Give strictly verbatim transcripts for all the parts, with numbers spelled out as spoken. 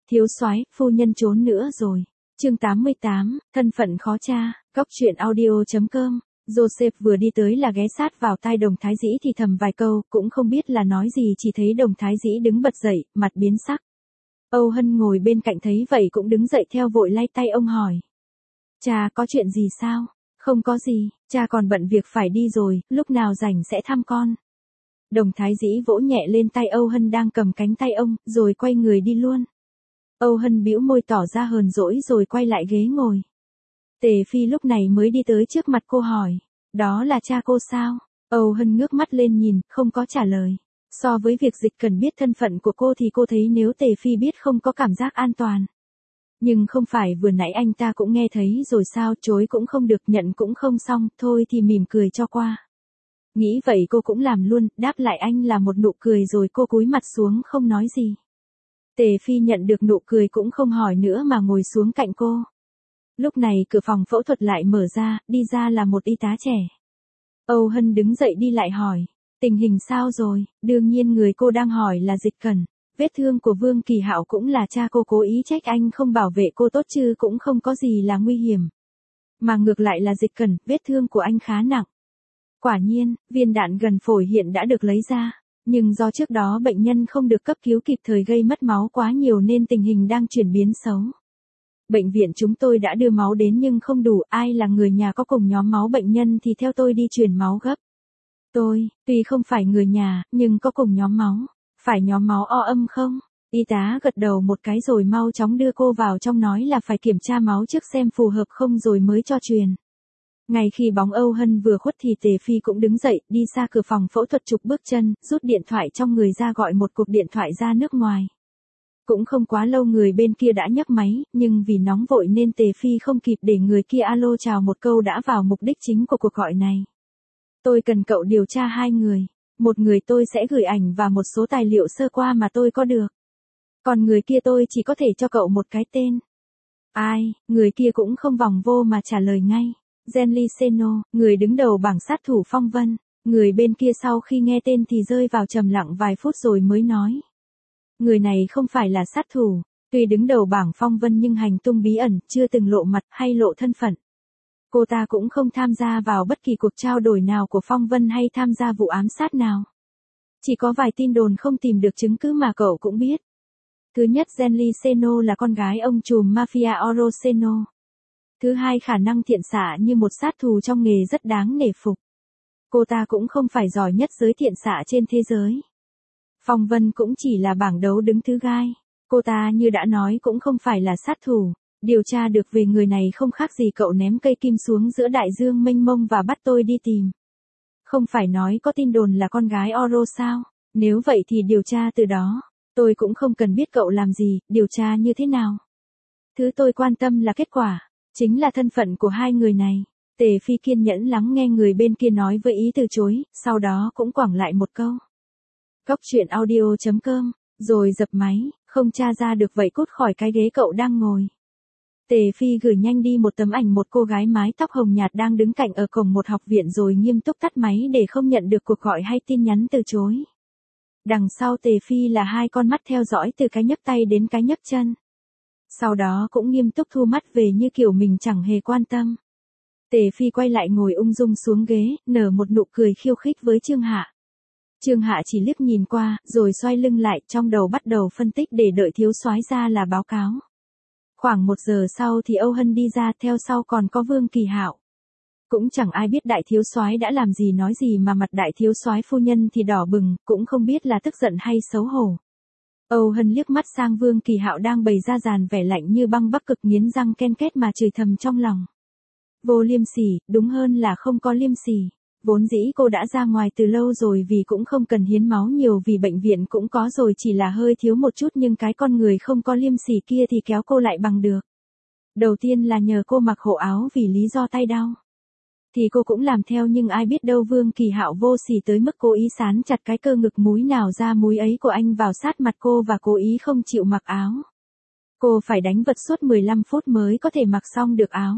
Thiếu soái, phu nhân trốn nữa rồi. Chương tám mươi tám, thân phận khó tra. Góc truyện audio chấm com. Joseph vừa đi tới là ghé sát vào tai Đồng Thái Dĩ thì thầm vài câu, cũng không biết là nói gì, chỉ thấy Đồng Thái Dĩ đứng bật dậy, mặt biến sắc. Âu Hân ngồi bên cạnh thấy vậy cũng đứng dậy theo vội lay tay ông hỏi. Cha, có chuyện gì sao? Không có gì, cha còn bận việc phải đi rồi, lúc nào rảnh sẽ thăm con. Đồng Thái Dĩ vỗ nhẹ lên tay Âu Hân đang cầm cánh tay ông, rồi quay người đi luôn. Âu Hân bĩu môi tỏ ra hờn dỗi rồi quay lại ghế ngồi. Tề Phi lúc này mới đi tới trước mặt cô hỏi, đó là cha cô sao? Âu Hân ngước mắt lên nhìn, không có trả lời. So với việc Dịch Cần biết thân phận của cô thì cô thấy nếu Tề Phi biết không có cảm giác an toàn. Nhưng không phải vừa nãy anh ta cũng nghe thấy rồi sao, chối cũng không được, nhận cũng không xong, thôi thì mỉm cười cho qua. Nghĩ vậy cô cũng làm luôn, đáp lại anh là một nụ cười rồi cô cúi mặt xuống không nói gì. Tề Phi nhận được nụ cười cũng không hỏi nữa mà ngồi xuống cạnh cô. Lúc này cửa phòng phẫu thuật lại mở ra, đi ra là một y tá trẻ. Âu Hân đứng dậy đi lại hỏi, tình hình sao rồi? Đương nhiên người cô đang hỏi là Dịch Cẩn. Vết thương của Vương Kỳ Hạo cũng là cha cô cố ý trách anh không bảo vệ cô tốt chứ cũng không có gì là nguy hiểm. Mà ngược lại là Dịch Cẩn, vết thương của anh khá nặng. Quả nhiên, viên đạn gần phổi hiện đã được lấy ra. Nhưng do trước đó bệnh nhân không được cấp cứu kịp thời gây mất máu quá nhiều nên tình hình đang chuyển biến xấu. Bệnh viện chúng tôi đã đưa máu đến nhưng không đủ, ai là người nhà có cùng nhóm máu bệnh nhân thì theo tôi đi truyền máu gấp. Tôi, tuy không phải người nhà, nhưng có cùng nhóm máu. Phải nhóm máu O âm không? Y tá gật đầu một cái rồi mau chóng đưa cô vào trong nói là phải kiểm tra máu trước xem phù hợp không rồi mới cho truyền. Ngay khi bóng Âu Hân vừa khuất thì Tề Phi cũng đứng dậy, đi ra cửa phòng phẫu thuật chục bước chân, rút điện thoại trong người ra gọi một cuộc điện thoại ra nước ngoài. Cũng không quá lâu người bên kia đã nhấc máy, nhưng vì nóng vội nên Tề Phi không kịp để người kia alo chào một câu đã vào mục đích chính của cuộc gọi này. Tôi cần cậu điều tra hai người. Một người tôi sẽ gửi ảnh và một số tài liệu sơ qua mà tôi có được. Còn người kia tôi chỉ có thể cho cậu một cái tên. Ai, người kia cũng không vòng vô mà trả lời ngay. Zenly Seno, người đứng đầu bảng sát thủ Phong Vân. Người bên kia sau khi nghe tên thì rơi vào trầm lặng vài phút rồi mới nói. Người này không phải là sát thủ, tuy đứng đầu bảng Phong Vân nhưng hành tung bí ẩn, chưa từng lộ mặt hay lộ thân phận. Cô ta cũng không tham gia vào bất kỳ cuộc trao đổi nào của Phong Vân hay tham gia vụ ám sát nào. Chỉ có vài tin đồn không tìm được chứng cứ mà cậu cũng biết. Thứ nhất, Zenly Seno là con gái ông trùm mafia Oro Seno. Thứ hai, khả năng thiện xạ như một sát thủ trong nghề rất đáng nể phục. Cô ta cũng không phải giỏi nhất giới thiện xạ trên thế giới. Phong Vân cũng chỉ là bảng đấu đứng thứ gai. Cô ta như đã nói cũng không phải là sát thủ. Điều tra được về người này không khác gì cậu ném cây kim xuống giữa đại dương mênh mông và bắt tôi đi tìm. Không phải nói có tin đồn là con gái Oro sao? Nếu vậy thì điều tra từ đó. Tôi cũng không cần biết cậu làm gì, điều tra như thế nào. Thứ tôi quan tâm là kết quả. Chính là thân phận của hai người này. Tề Phi kiên nhẫn lắng nghe người bên kia nói với ý từ chối, sau đó cũng quẳng lại một câu. Góc truyện audio chấm com, rồi dập máy, không tra ra được vậy cút khỏi cái ghế cậu đang ngồi. Tề Phi gửi nhanh đi một tấm ảnh một cô gái mái tóc hồng nhạt đang đứng cạnh ở cổng một học viện rồi nghiêm túc tắt máy để không nhận được cuộc gọi hay tin nhắn từ chối. Đằng sau Tề Phi là hai con mắt theo dõi từ cái nhấc tay đến cái nhấc chân. Sau đó cũng nghiêm túc thu mắt về như kiểu mình chẳng hề quan tâm. Tề Phi quay lại ngồi ung dung xuống ghế, nở một nụ cười khiêu khích với Trương Hạ. Trương Hạ chỉ liếc nhìn qua, rồi xoay lưng lại, trong đầu bắt đầu phân tích để đợi thiếu soái ra là báo cáo. Khoảng một giờ sau thì Âu Hân đi ra, theo sau còn có Vương Kỳ Hạo. Cũng chẳng ai biết đại thiếu soái đã làm gì nói gì mà mặt đại thiếu soái phu nhân thì đỏ bừng, cũng không biết là tức giận hay xấu hổ. Âu Hân liếc mắt sang Vương Kỳ Hạo đang bày ra dàn vẻ lạnh như băng Bắc Cực nghiến răng ken két mà chửi thầm trong lòng. Vô liêm sỉ, đúng hơn là không có liêm sỉ. Vốn dĩ cô đã ra ngoài từ lâu rồi vì cũng không cần hiến máu nhiều vì bệnh viện cũng có rồi, chỉ là hơi thiếu một chút, nhưng cái con người không có liêm sỉ kia thì kéo cô lại bằng được. Đầu tiên là nhờ cô mặc hộ áo vì lý do tay đau. Thì cô cũng làm theo, nhưng ai biết đâu Vương Kỳ Hạo vô sỉ tới mức cố ý sán chặt cái cơ ngực múi nào ra múi ấy của anh vào sát mặt cô và cố ý không chịu mặc áo. Cô phải đánh vật suốt mười lăm phút mới có thể mặc xong được áo.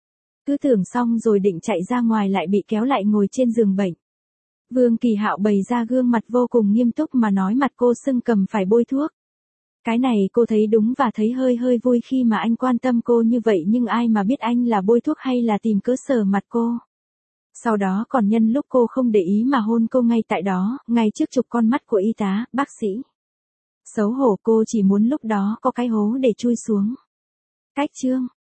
Cứ tưởng xong rồi định chạy ra ngoài lại bị kéo lại ngồi trên giường bệnh. Vương Kỳ Hạo bày ra gương mặt vô cùng nghiêm túc mà nói mặt cô sưng cầm phải bôi thuốc. Cái này cô thấy đúng và thấy hơi hơi vui khi mà anh quan tâm cô như vậy, nhưng ai mà biết anh là bôi thuốc hay là tìm cớ sờ mặt cô. Sau đó còn nhân lúc cô không để ý mà hôn cô ngay tại đó, ngay trước chục con mắt của y tá, bác sĩ. Xấu hổ, cô chỉ muốn lúc đó có cái hố để chui xuống. Cách chương